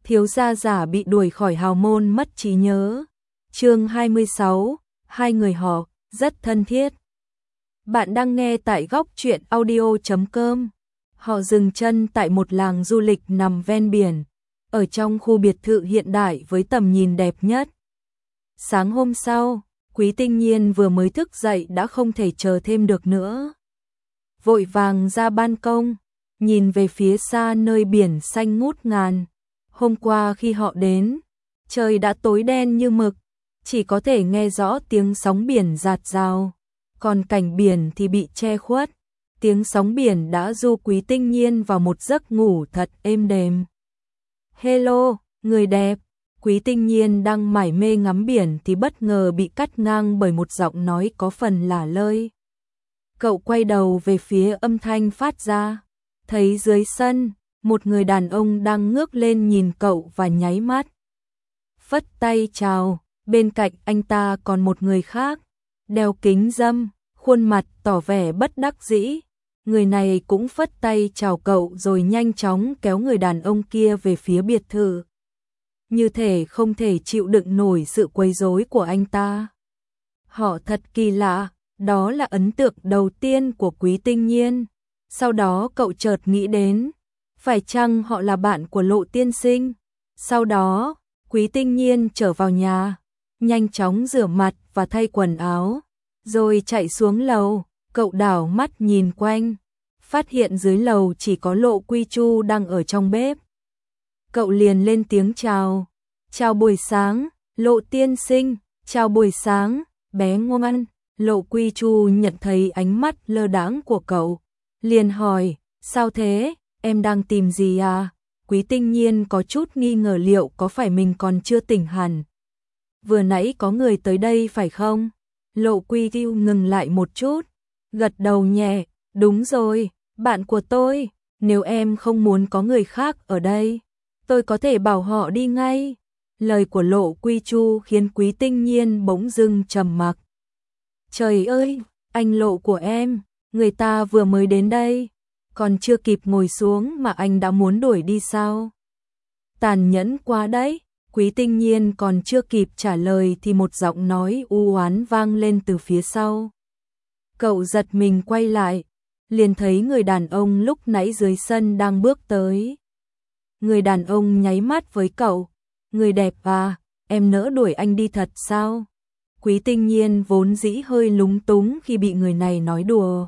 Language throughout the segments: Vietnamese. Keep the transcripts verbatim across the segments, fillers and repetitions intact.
thiếu gia giả bị đuổi khỏi hào môn mất trí nhớ. Chương hai mươi sáu, hai người họ rất thân thiết. Bạn đang nghe tại góc truyện audio chấm com. Họ dừng chân tại một làng du lịch nằm ven biển, ở trong khu biệt thự hiện đại với tầm nhìn đẹp nhất. Sáng hôm sau, Quý Tinh Nhiên vừa mới thức dậy đã không thể chờ thêm được nữa. Vội vàng ra ban công, nhìn về phía xa nơi biển xanh ngút ngàn. Hôm qua khi họ đến, trời đã tối đen như mực, chỉ có thể nghe rõ tiếng sóng biển rạt rào, còn cảnh biển thì bị che khuất. Tiếng sóng biển đã du Quý Tinh Nhiên vào một giấc ngủ thật êm đềm. Hello, người đẹp. Quý Tinh Nhiên đang mải mê ngắm biển thì bất ngờ bị cắt ngang bởi một giọng nói có phần lả lơi. Cậu quay đầu về phía âm thanh phát ra, thấy dưới sân, một người đàn ông đang ngước lên nhìn cậu và nháy mắt. Phất tay chào, bên cạnh anh ta còn một người khác, đeo kính râm, khuôn mặt tỏ vẻ bất đắc dĩ. Người này cũng phất tay chào cậu rồi nhanh chóng kéo người đàn ông kia về phía biệt thự. Như thể không thể chịu đựng nổi sự quấy rối của anh ta. Họ thật kỳ lạ, đó là ấn tượng đầu tiên của Quý Tinh Nhiên. Sau đó cậu chợt nghĩ đến, phải chăng họ là bạn của Lộ tiên sinh? Sau đó, Quý Tinh Nhiên trở vào nhà, nhanh chóng rửa mặt và thay quần áo, rồi chạy xuống lầu. Cậu đảo mắt nhìn quanh, phát hiện dưới lầu chỉ có Lộ Quy Chu đang ở trong bếp. Cậu liền lên tiếng chào. Chào buổi sáng, Lộ tiên sinh. Chào buổi sáng, bé ngoan. Lộ Quy Chu nhận thấy ánh mắt lơ đãng của cậu, liền hỏi, sao thế, em đang tìm gì à? Quý Tinh Nhiên có chút nghi ngờ liệu có phải mình còn chưa tỉnh hẳn. Vừa nãy có người tới đây phải không? Lộ Quy Chu ngừng lại một chút, gật đầu nhẹ, đúng rồi, bạn của tôi, nếu em không muốn có người khác ở đây, tôi có thể bảo họ đi ngay. Lời của Lộ Quy Chu khiến Quý Tinh Nhiên bỗng dưng trầm mặc. Trời ơi, anh Lộ của em, người ta vừa mới đến đây, còn chưa kịp ngồi xuống mà anh đã muốn đuổi đi sao? Tàn nhẫn quá đấy. Quý Tinh Nhiên còn chưa kịp trả lời thì một giọng nói u oán vang lên từ phía sau. Cậu giật mình quay lại, liền thấy người đàn ông lúc nãy dưới sân đang bước tới. Người đàn ông nháy mắt với cậu, người đẹp à, em nỡ đuổi anh đi thật sao? Quý Tinh Nhiên vốn dĩ hơi lúng túng khi bị người này nói đùa,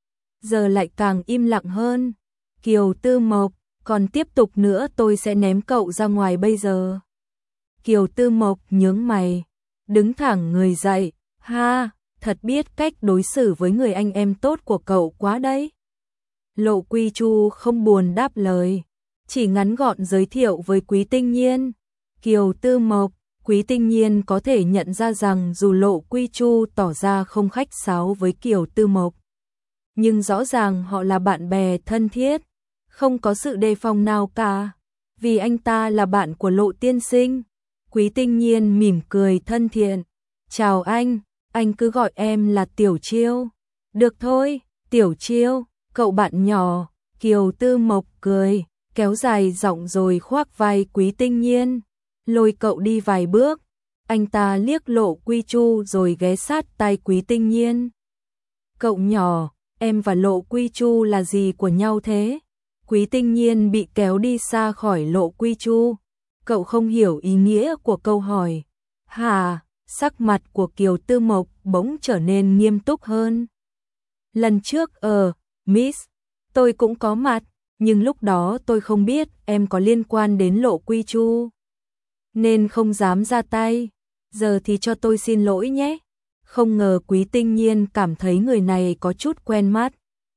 giờ lại càng im lặng hơn. Kiều Tư Mộc, còn tiếp tục nữa tôi sẽ ném cậu ra ngoài bây giờ. Kiều Tư Mộc nhướng mày, đứng thẳng người dậy, ha, thật biết cách đối xử với người anh em tốt của cậu quá đấy. Lộ Quy Chu không buồn đáp lời, chỉ ngắn gọn giới thiệu với Quý Tinh Nhiên. Kiều Tư Mộc. Quý Tinh Nhiên có thể nhận ra rằng dù Lộ Quy Chu tỏ ra không khách sáo với Kiều Tư Mộc, nhưng rõ ràng họ là bạn bè thân thiết, không có sự đề phòng nào cả, vì anh ta là bạn của Lộ tiên sinh. Quý Tinh Nhiên mỉm cười thân thiện, chào anh, anh cứ gọi em là Tiểu Chiêu. Được thôi, Tiểu Chiêu, cậu bạn nhỏ. Kiều Tư Mộc cười, kéo dài giọng rồi khoác vai Quý Tinh Nhiên, lôi cậu đi vài bước. Anh ta liếc Lộ Quy Chu rồi ghé sát tai Quý Tinh Nhiên. Cậu nhỏ, em và Lộ Quy Chu là gì của nhau thế? Quý Tinh Nhiên bị kéo đi xa khỏi Lộ Quy Chu. Cậu không hiểu ý nghĩa của câu hỏi. Hà, sắc mặt của Kiều Tư Mộc bỗng trở nên nghiêm túc hơn. Lần trước ở Miss, tôi cũng có mặt, nhưng lúc đó tôi không biết em có liên quan đến Lộ Quy Chu, nên không dám ra tay. Giờ thì cho tôi xin lỗi nhé. Không ngờ Quý Tinh Nhiên cảm thấy người này có chút quen mắt.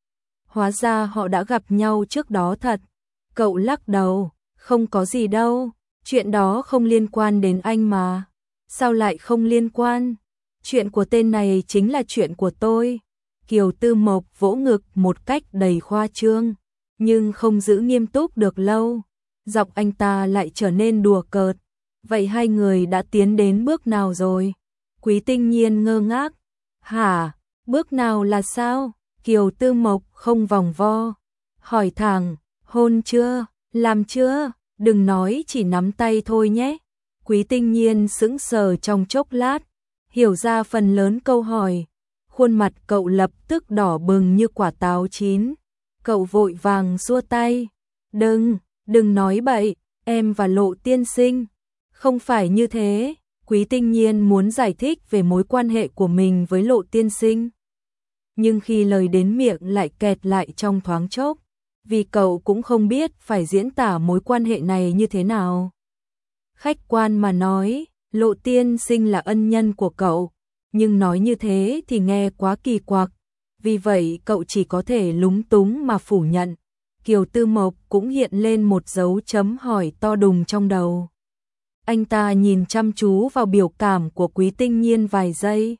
Hóa ra họ đã gặp nhau trước đó thật. Cậu lắc đầu, không có gì đâu, chuyện đó không liên quan đến anh mà. Sao lại không liên quan? Chuyện của tên này chính là chuyện của tôi. Kiều Tư Mộc vỗ ngực một cách đầy khoa trương, nhưng không giữ nghiêm túc được lâu. Giọng anh ta lại trở nên đùa cợt. Vậy hai người đã tiến đến bước nào rồi? Quý Tinh Nhiên ngơ ngác. Hả? Bước nào là sao? Kiều Tư Mộc không vòng vo, hỏi thẳng, hôn chưa? Làm chưa? đừng nói chỉ nắm tay thôi nhé. Quý Tinh Nhiên sững sờ trong chốc lát, hiểu ra phần lớn câu hỏi. Khuôn mặt cậu lập tức đỏ bừng như quả táo chín. Cậu vội vàng xua tay. Đừng, đừng nói bậy, em và Lộ tiên sinh. Không phải như thế. Quý Tinh Nhiên muốn giải thích về mối quan hệ của mình với Lộ tiên sinh. Nhưng khi lời đến miệng lại kẹt lại trong thoáng chốc, vì cậu cũng không biết phải diễn tả mối quan hệ này như thế nào. Khách quan mà nói, Lộ tiên sinh là ân nhân của cậu, nhưng nói như thế thì nghe quá kỳ quặc, vì vậy cậu chỉ có thể lúng túng mà phủ nhận. Kiều Tư Mộc cũng hiện lên một dấu chấm hỏi to đùng trong đầu. Anh ta nhìn chăm chú vào biểu cảm của Quý Tinh Nhiên vài giây,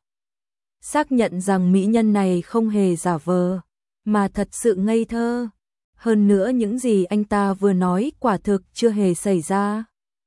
xác nhận rằng mỹ nhân này không hề giả vờ, mà thật sự ngây thơ. Hơn nữa những gì anh ta vừa nói quả thực chưa hề xảy ra.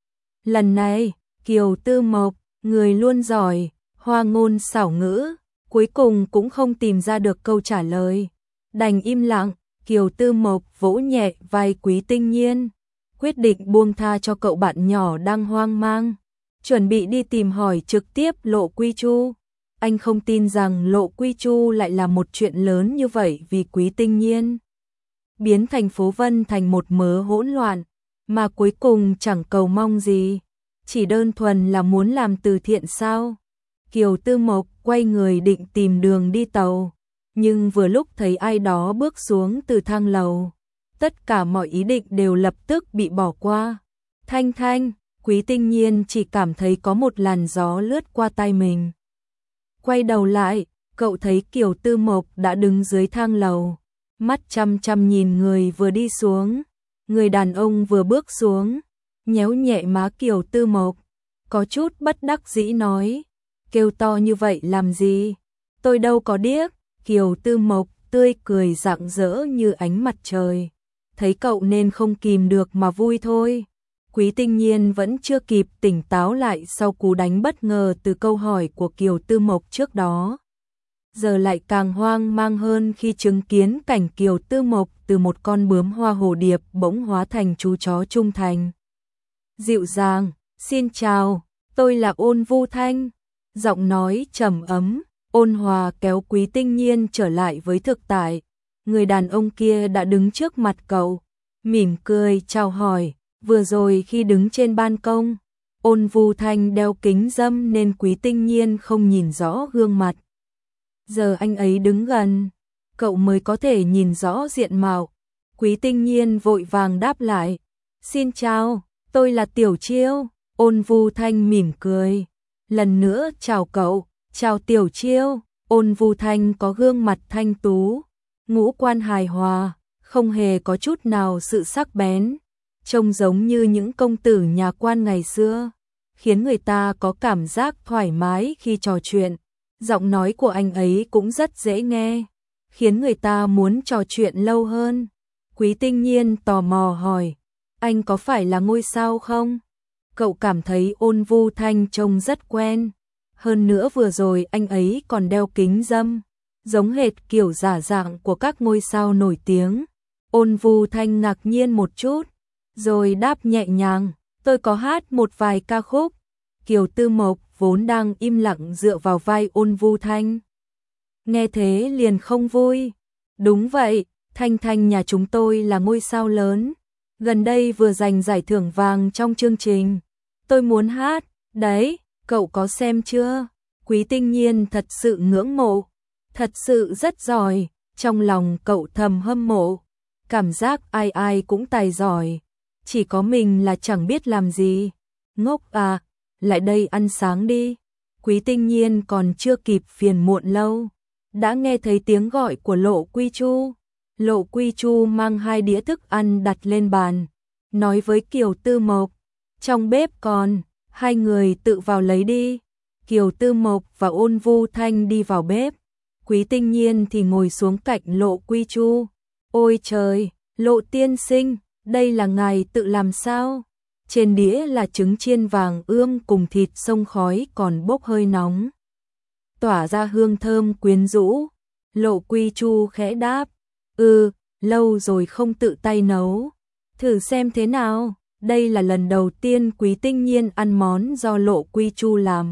Lần này, Kiều Tư Mộc, người luôn giỏi, hoa ngôn xảo ngữ, cuối cùng cũng không tìm ra được câu trả lời. Đành im lặng, Kiều Tư Mộc vỗ nhẹ vai Quý Tinh Nhiên, quyết định buông tha cho cậu bạn nhỏ đang hoang mang, chuẩn bị đi tìm hỏi trực tiếp Lộ Quy Chu. Anh không tin rằng Lộ Quy Chu lại là một chuyện lớn như vậy vì Quý Tinh Nhiên biến thành phố Vân thành một mớ hỗn loạn, mà cuối cùng chẳng cầu mong gì, chỉ đơn thuần là muốn làm từ thiện sao. Kiều Tư Mộc quay người định tìm đường đi tàu, nhưng vừa lúc thấy ai đó bước xuống từ thang lầu, tất cả mọi ý định đều lập tức bị bỏ qua. Thanh Thanh, Quý Tinh Nhiên chỉ cảm thấy có một làn gió lướt qua tai mình. Quay đầu lại, cậu thấy Kiều Tư Mộc đã đứng dưới thang lầu, mắt chăm chăm nhìn người vừa đi xuống. Người đàn ông vừa bước xuống, nhéo nhẹ má Kiều Tư Mộc, có chút bất đắc dĩ nói, kêu to như vậy làm gì? Tôi đâu có điếc. Kiều Tư Mộc tươi cười rạng rỡ như ánh mặt trời, thấy cậu nên không kìm được mà vui thôi. Quý Tinh Nhiên vẫn chưa kịp tỉnh táo lại sau cú đánh bất ngờ từ câu hỏi của Kiều Tư Mộc trước đó. Giờ lại càng hoang mang hơn khi chứng kiến cảnh Kiều Tư Mộc từ một con bướm hoa hồ điệp bỗng hóa thành chú chó trung thành. Dịu dàng, xin chào, tôi là Ôn Vu Thanh. Giọng nói trầm ấm, ôn hòa kéo Quý Tinh Nhiên trở lại với thực tại. Người đàn ông kia đã đứng trước mặt cậu, mỉm cười chào hỏi. Vừa rồi khi đứng trên ban công, Ôn Vu Thanh đeo kính râm nên Quý Tinh Nhiên không nhìn rõ gương mặt. Giờ anh ấy đứng gần, cậu mới có thể nhìn rõ diện mạo. Quý Tinh Nhiên vội vàng đáp lại, xin chào, tôi là Tiểu Chiêu. Ôn Vu Thanh mỉm cười, lần nữa chào cậu, chào Tiểu Chiêu. Ôn Vu Thanh có gương mặt thanh tú, ngũ quan hài hòa, không hề có chút nào sự sắc bén, trông giống như những công tử nhà quan ngày xưa, khiến người ta có cảm giác thoải mái khi trò chuyện. Giọng nói của anh ấy cũng rất dễ nghe, khiến người ta muốn trò chuyện lâu hơn. Quý Tinh Nhiên tò mò hỏi, anh có phải là ngôi sao không? Cậu cảm thấy Ôn Vu Thanh trông rất quen, hơn nữa vừa rồi anh ấy còn đeo kính râm, giống hệt kiểu giả dạng của các ngôi sao nổi tiếng. Ôn Vu Thanh ngạc nhiên một chút, rồi đáp nhẹ nhàng, tôi có hát một vài ca khúc. Kiều Tư Mộc vốn đang im lặng dựa vào vai Ôn Vu Thanh, nghe thế liền không vui. Đúng vậy, Thanh Thanh nhà chúng tôi là ngôi sao lớn, gần đây vừa giành giải thưởng vàng trong chương trình. Tôi muốn hát, đấy, cậu có xem chưa? Quý Tinh Nhiên thật sự ngưỡng mộ, thật sự rất giỏi, trong lòng cậu thầm hâm mộ, cảm giác ai ai cũng tài giỏi, chỉ có mình là chẳng biết làm gì. Ngốc à, lại đây ăn sáng đi. Quý Tinh Nhiên còn chưa kịp phiền muộn lâu, đã nghe thấy tiếng gọi của Lộ Quy Chu. Lộ Quy Chu mang hai đĩa thức ăn đặt lên bàn, nói với Kiều Tư Mộc, trong bếp còn, hai người tự vào lấy đi. Kiều Tư Mộc và Ôn Vu Thanh đi vào bếp, Quý Tinh Nhiên thì ngồi xuống cạnh Lộ Quy Chu. Ôi trời, Lộ tiên sinh, đây là ngài tự làm sao? Trên đĩa là trứng chiên vàng ươm cùng thịt xông khói còn bốc hơi nóng, tỏa ra hương thơm quyến rũ. Lộ Quy Chu khẽ đáp, ừ, lâu rồi không tự tay nấu, thử xem thế nào. Đây là lần đầu tiên Quý Tinh Nhiên ăn món do Lộ Quy Chu làm.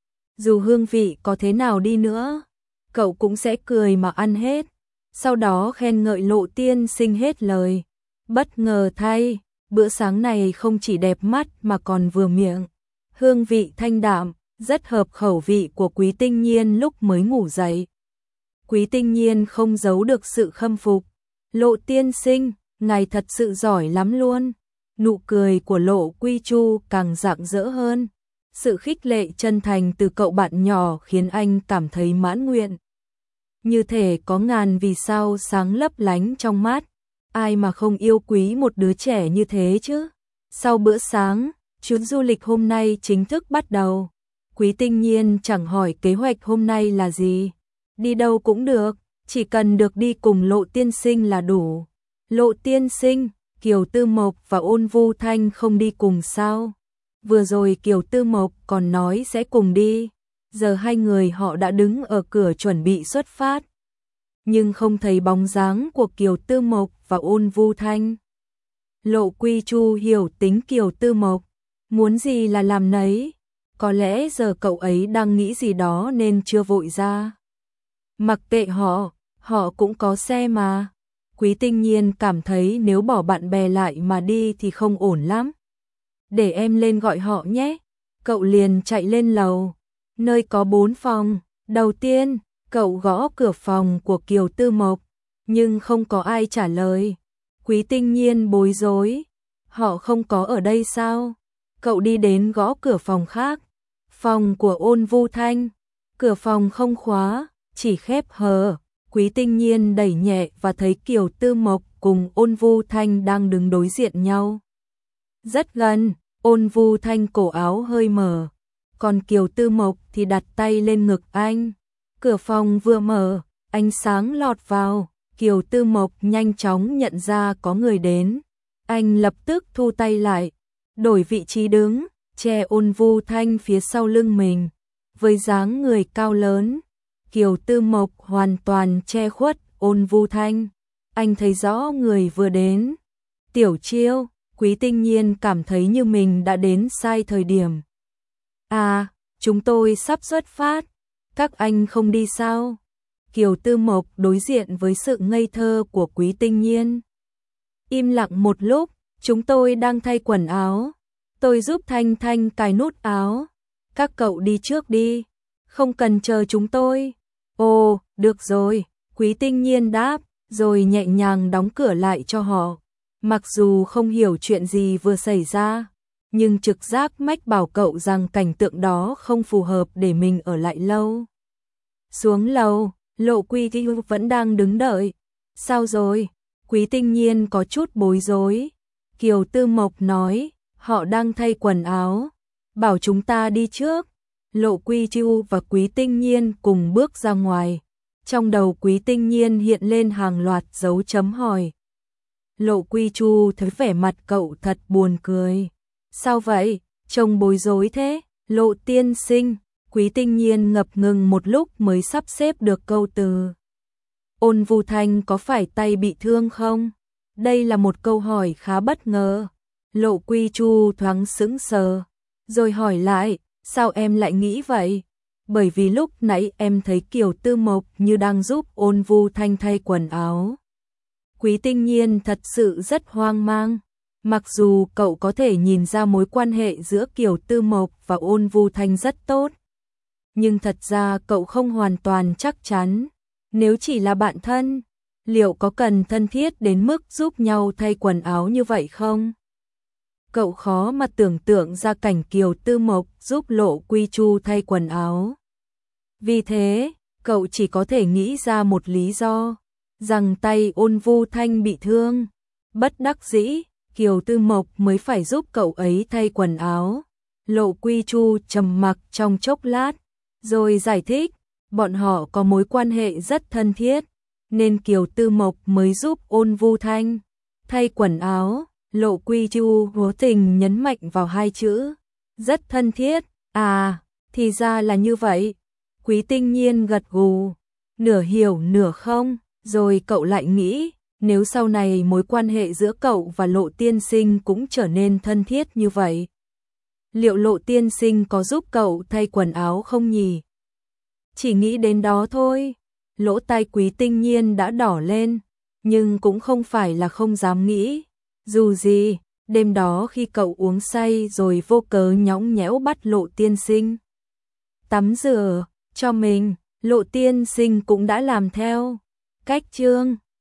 Dù hương vị có thế nào đi nữa, cậu cũng sẽ cười mà ăn hết. Sau đó khen ngợi Lộ tiên sinh hết lời. Bất ngờ thay, bữa sáng này không chỉ đẹp mắt mà còn vừa miệng. Hương vị thanh đạm, rất hợp khẩu vị của Quý Tinh Nhiên lúc mới ngủ dậy. Quý Tinh Nhiên không giấu được sự khâm phục. Lộ tiên sinh, ngài thật sự giỏi lắm luôn. Nụ cười của Lộ Quy Chu càng rạng rỡ hơn. Sự khích lệ chân thành từ cậu bạn nhỏ khiến anh cảm thấy mãn nguyện. Như thể có ngàn vì sao sáng lấp lánh trong mắt. Ai mà không yêu quý một đứa trẻ như thế chứ? Sau bữa sáng, chuyến du lịch hôm nay chính thức bắt đầu. Quý Tinh Nhiên chẳng hỏi kế hoạch hôm nay là gì. Đi đâu cũng được, chỉ cần được đi cùng Lộ tiên sinh là đủ. Lộ tiên sinh, Kiều Tư Mộc và Ôn Vu Thanh không đi cùng sao? Vừa rồi Kiều Tư Mộc còn nói sẽ cùng đi. Giờ hai người họ đã đứng ở cửa chuẩn bị xuất phát. Nhưng không thấy bóng dáng của Kiều Tư Mộc và Ôn Vu Thanh. Lộ Quy Chu hiểu tính Kiều Tư Mộc, muốn gì là làm nấy. Có lẽ giờ cậu ấy đang nghĩ gì đó nên chưa vội ra. Mặc kệ họ, họ cũng có xe mà. Quý Tinh Nhiên cảm thấy nếu bỏ bạn bè lại mà đi thì không ổn lắm. Để em lên gọi họ nhé. Cậu liền chạy lên lầu, nơi có bốn phòng. Đầu tiên, cậu gõ cửa phòng của Kiều Tư Mộc, nhưng không có ai trả lời. Quý Tinh Nhiên bối rối. Họ không có ở đây sao? Cậu đi đến gõ cửa phòng khác. Phòng của Ôn Vu Thanh. Cửa phòng không khóa, chỉ khép hờ. Quý Tinh Nhiên đẩy nhẹ và thấy Kiều Tư Mộc cùng Ôn Vu Thanh đang đứng đối diện nhau. Rất gần, Ôn Vu Thanh cổ áo hơi mở, còn Kiều Tư Mộc thì đặt tay lên ngực anh. Cửa phòng vừa mở, ánh sáng lọt vào, Kiều Tư Mộc nhanh chóng nhận ra có người đến. Anh lập tức thu tay lại, đổi vị trí đứng, che Ôn Vu Thanh phía sau lưng mình. Với dáng người cao lớn, Kiều Tư Mộc hoàn toàn che khuất Ôn Vu Thanh. Anh thấy rõ người vừa đến. Tiểu Chiêu. Quý Tinh Nhiên cảm thấy như mình đã đến sai thời điểm. À, chúng tôi sắp xuất phát. Các anh không đi sao? Kiều Tư Mộc đối diện với sự ngây thơ của Quý Tinh Nhiên. Im lặng một lúc, chúng tôi đang thay quần áo. Tôi giúp Thanh Thanh cài nút áo. Các cậu đi trước đi, không cần chờ chúng tôi. Ồ, được rồi, Quý Tinh Nhiên đáp, rồi nhẹ nhàng đóng cửa lại cho họ. Mặc dù không hiểu chuyện gì vừa xảy ra, nhưng trực giác mách bảo cậu rằng cảnh tượng đó không phù hợp để mình ở lại lâu. Xuống lầu, Lộ Quy Chu vẫn đang đứng đợi. Sao rồi? Quý Tinh Nhiên có chút bối rối. Kiều Tư Mộc nói, họ đang thay quần áo, bảo chúng ta đi trước. Lộ Quy Chu và Quý Tinh Nhiên cùng bước ra ngoài. Trong đầu Quý Tinh Nhiên hiện lên hàng loạt dấu chấm hỏi. Lộ Quy Chu thấy vẻ mặt cậu thật buồn cười. Sao vậy? Trông bối rối thế. Lộ tiên sinh. Quý Tinh Nhiên ngập ngừng một lúc mới sắp xếp được câu từ. Ôn Vu Thanh có phải tay bị thương không? Đây là một câu hỏi khá bất ngờ. Lộ Quy Chu thoáng sững sờ, rồi hỏi lại, sao em lại nghĩ vậy? Bởi vì lúc nãy em thấy Kiều Tư Mộc như đang giúp Ôn Vu Thanh thay quần áo. Quý Tinh Nhiên thật sự rất hoang mang. Mặc dù cậu có thể nhìn ra mối quan hệ giữa Kiều Tư Mộc và Ôn Vu Thanh rất tốt, nhưng thật ra cậu không hoàn toàn chắc chắn. Nếu chỉ là bạn thân, liệu có cần thân thiết đến mức giúp nhau thay quần áo như vậy không? Cậu khó mà tưởng tượng ra cảnh Kiều Tư Mộc giúp Lộ Quy Chu thay quần áo. Vì thế, cậu chỉ có thể nghĩ ra một lý do, rằng tay Ôn Vu Thanh bị thương. Bất đắc dĩ, Kiều Tư Mộc mới phải giúp cậu ấy thay quần áo. Lộ Quy Chu trầm mặc trong chốc lát, rồi giải thích, bọn họ có mối quan hệ rất thân thiết, nên Kiều Tư Mộc mới giúp Ôn Vu Thanh thay quần áo. Lộ Quy Chu cố tình nhấn mạnh vào hai chữ, rất thân thiết. À, thì ra là như vậy. Quý Tinh Nhiên gật gù, nửa hiểu nửa không, rồi cậu lại nghĩ, nếu sau này mối quan hệ giữa cậu và Lộ tiên sinh cũng trở nên thân thiết như vậy, liệu Lộ tiên sinh có giúp cậu thay quần áo không nhỉ? Chỉ nghĩ đến đó thôi, lỗ tai Quý Tinh Nhiên đã đỏ lên, nhưng cũng không phải là không dám nghĩ. Dù gì, đêm đó khi cậu uống say rồi vô cớ nhõng nhẽo bắt Lộ tiên sinh tắm rửa cho mình, Lộ tiên sinh cũng đã làm theo. Cách chương